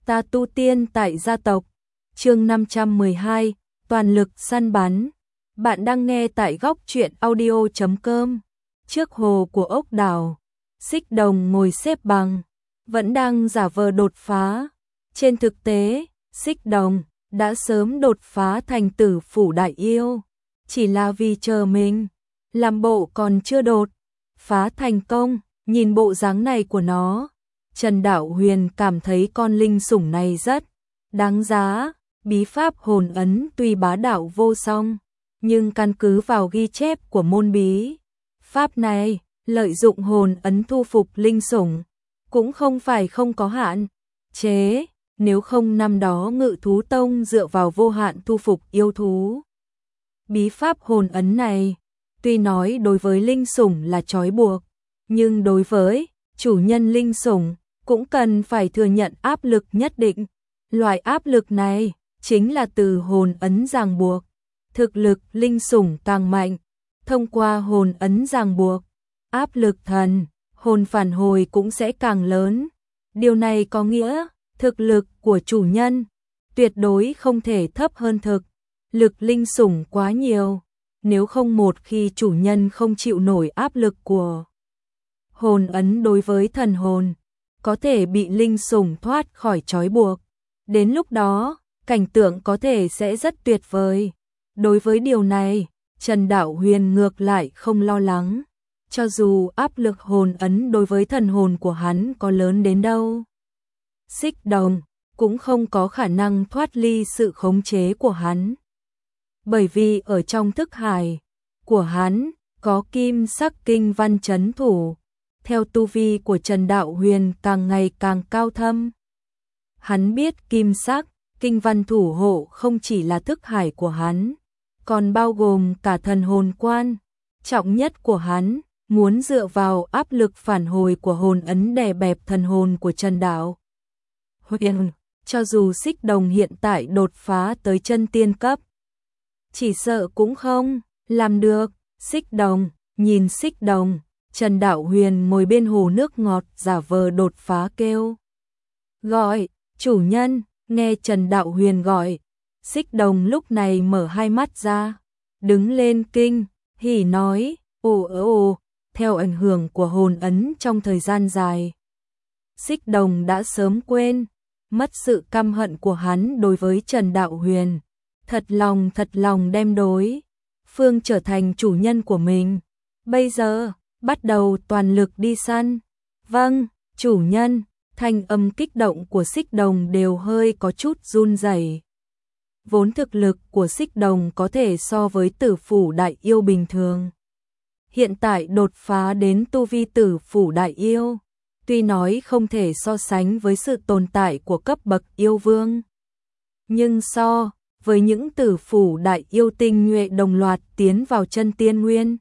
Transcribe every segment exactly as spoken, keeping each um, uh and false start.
Ta tu tiên tại gia tộc. Chương năm trăm mười hai, toàn lực săn bắn. Bạn đang nghe tại góc truyện audio chấm com. Trước hồ của ốc đảo, Xích Đồng ngồi xếp bằng, vẫn đang giả vờ đột phá. Trên thực tế, Xích Đồng đã sớm đột phá thành tử phủ đại yêu, chỉ là vì chờ mình làm bộ còn chưa đột phá thành công. Nhìn bộ dáng này của nó, Trần Đạo Huyền cảm thấy con linh sủng này rất đáng giá. Bí pháp hồn ấn tuy bá đạo vô song, nhưng căn cứ vào ghi chép của môn bí pháp này, lợi dụng hồn ấn thu phục linh sủng cũng không phải không có hạn chế. Nếu không năm đó Ngự Thú Tông dựa vào vô hạn thu phục yêu thú. Bí pháp hồn ấn này, tuy nói đối với linh sủng là trói buộc, nhưng đối với chủ nhân linh sủng cũng cần phải thừa nhận áp lực nhất định. Loại áp lực này chính là từ hồn ấn ràng buộc. Thực lực linh sủng càng mạnh, thông qua hồn ấn ràng buộc, áp lực thần hồn phản hồi cũng sẽ càng lớn. Điều này có nghĩa thực lực của chủ nhân tuyệt đối không thể thấp hơn thực lực linh sủng quá nhiều. Nếu không, một khi chủ nhân không chịu nổi áp lực của hồn ấn đối với thần hồn, có thể bị linh sủng thoát khỏi trói buộc. Đến lúc đó, cảnh tượng có thể sẽ rất tuyệt vời. Đối với điều này, Trần Đạo Huyền ngược lại không lo lắng. Cho dù áp lực hồn ấn đối với thần hồn của hắn có lớn đến đâu, Xích Đồng cũng không có khả năng thoát ly sự khống chế của hắn. Bởi vì ở trong thức hải của hắn có kim sắc kinh văn trấn thủ. Theo tu vi của Trần Đạo Huyền càng ngày càng cao thâm, hắn biết kim sắc kinh văn thủ hộ không chỉ là thức hải của hắn, còn bao gồm cả thần hồn quan trọng nhất của hắn. Muốn dựa vào áp lực phản hồi của hồn ấn đè bẹp thần hồn của Trần Đạo Huyền, cho dù Xích Đồng hiện tại đột phá tới chân tiên cấp, chỉ sợ cũng không làm được. Xích Đồng, nhìn Xích Đồng, Trần Đạo Huyền ngồi bên hồ nước ngọt giả vờ đột phá kêu gọi chủ nhân. Nghe Trần Đạo Huyền gọi, Xích Đồng lúc này mở hai mắt ra, đứng lên kinh hỉ nói ồ ồ ồ. Theo ảnh hưởng của hồn ấn trong thời gian dài, Xích Đồng đã sớm quên mất sự căm hận của hắn đối với Trần Đạo Huyền, thật lòng thật lòng đem đối phương trở thành chủ nhân của mình. Bây giờ bắt đầu toàn lực đi săn. Vâng, chủ nhân. Thanh âm kích động của Xích Đồng đều hơi có chút run rẩy. Vốn thực lực của Xích Đồng có thể so với tử phủ đại yêu bình thường, hiện tại đột phá đến tu vi tử phủ đại yêu, tuy nói không thể so sánh với sự tồn tại của cấp bậc yêu vương, nhưng so với những tử phủ đại yêu tinh nhuệ đồng loạt tiến vào chân tiên nguyên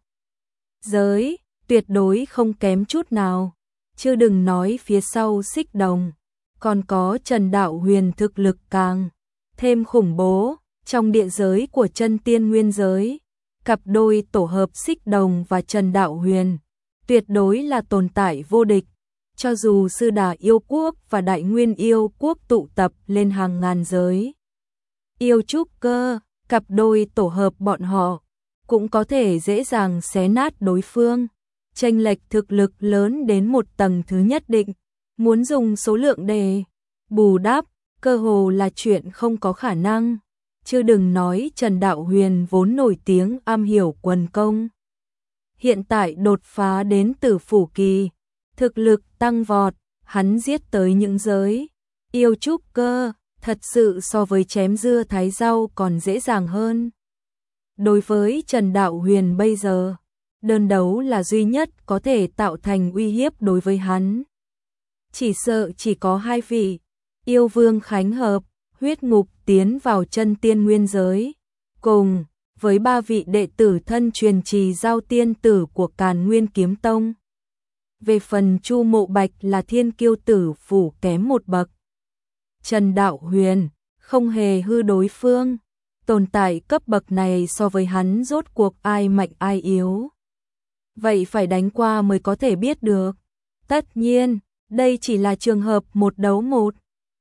giới, tuyệt đối không kém chút nào. Chứ đừng nói phía sau Xích Đồng còn có Trần Đạo Huyền thực lực càng thêm khủng bố. Trong địa giới của chân tiên nguyên giới, cặp đôi tổ hợp Xích Đồng và Trần Đạo Huyền tuyệt đối là tồn tại vô địch. Cho dù Sư Đà yêu quốc và Đại Nguyên yêu quốc tụ tập lên hàng ngàn giới yêu trúc cơ, cặp đôi tổ hợp bọn họ cũng có thể dễ dàng xé nát đối phương. Chênh lệch thực lực lớn đến một tầng thứ nhất định, muốn dùng số lượng để bù đắp, cơ hồ là chuyện không có khả năng. Chứ đừng nói Trần Đạo Huyền vốn nổi tiếng am hiểu quần công, hiện tại đột phá đến tử phủ kỳ, thực lực tăng vọt, hắn giết tới những giới yêu trúc cơ, thật sự so với chém dưa thái rau còn dễ dàng hơn. Đối với Trần Đạo Huyền bây giờ, đơn đấu là duy nhất có thể tạo thành uy hiếp đối với hắn. Chỉ sợ chỉ có hai vị yêu vương khánh hợp, huyết ngục tiến vào chân tiên nguyên giới, cùng với ba vị đệ tử thân truyền trì giao tiên tử của Càn Nguyên Kiếm Tông. Về phần Chu Mộ Bạch là thiên kiêu tử phủ kém một bậc. Trần Đạo Huyền không hề hư đối phương. Tồn tại cấp bậc này so với hắn rốt cuộc ai mạnh ai yếu, vậy phải đánh qua mới có thể biết được. Tất nhiên, đây chỉ là trường hợp một đấu một.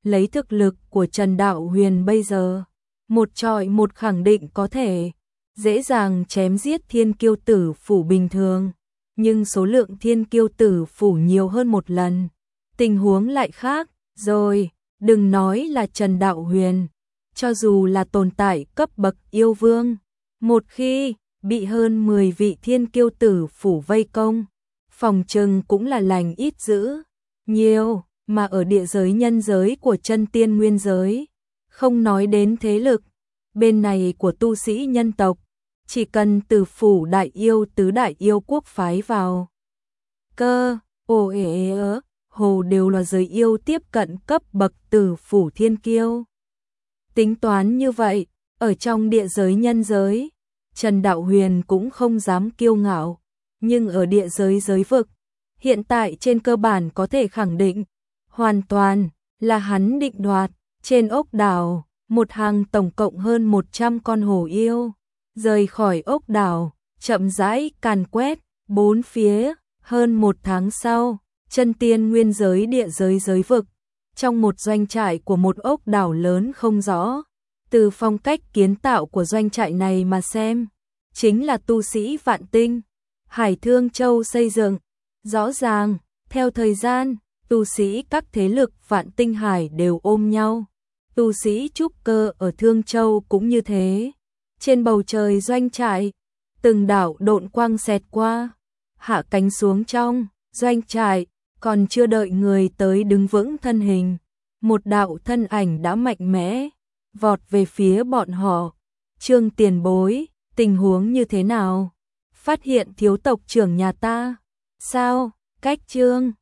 lấy thực lực của Trần Đạo Huyền bây giờ, một trọi một khẳng định có thể dễ dàng chém giết thiên kiêu tử phủ bình thường, nhưng số lượng thiên kiêu tử phủ nhiều hơn một lần, tình huống lại khác, rồi, đừng nói là Trần Đạo Huyền, cho dù là tồn tại cấp bậc yêu vương, một khi bị hơn mười vị thiên kiêu tử phủ vây công, phòng trừng cũng là lành ít dữ nhiều, mà ở địa giới nhân giới của chân tiên nguyên giới, không nói đến thế lực, bên này của tu sĩ nhân tộc, chỉ cần từ phủ đại yêu tứ đại yêu quốc phái vào. Cơ, ồ ế ớ, hồ đều là giới yêu tiếp cận cấp bậc tử phủ thiên kiêu. Tính toán như vậy, ở trong địa giới nhân giới, Trần Đạo Huyền cũng không dám kiêu ngạo, nhưng ở địa giới giới vực, hiện tại trên cơ bản có thể khẳng định, hoàn toàn là hắn định đoạt, trên ốc đảo, một hàng tổng cộng hơn một trăm con hổ yêu, rời khỏi ốc đảo, chậm rãi càn quét, bốn phía, hơn một tháng sau, chân tiên nguyên giới địa giới giới vực, trong một doanh trại của một ốc đảo lớn không rõ, từ phong cách kiến tạo của doanh trại này mà xem, chính là tu sĩ Vạn Tinh, Hải Thương Châu xây dựng, rõ ràng, theo thời gian, tu sĩ các thế lực Vạn Tinh Hải đều ôm nhau, tu sĩ trúc cơ ở Thương Châu cũng như thế. Trên bầu trời doanh trại, từng đạo độn quang xẹt qua, hạ cánh xuống trong doanh trại, còn chưa đợi người tới đứng vững thân hình, một đạo thân ảnh đã mạnh mẽ vọt về phía bọn họ. Trương tiền bối, tình huống như thế nào? Phát hiện thiếu tộc trưởng nhà ta. Sao? Cách Trương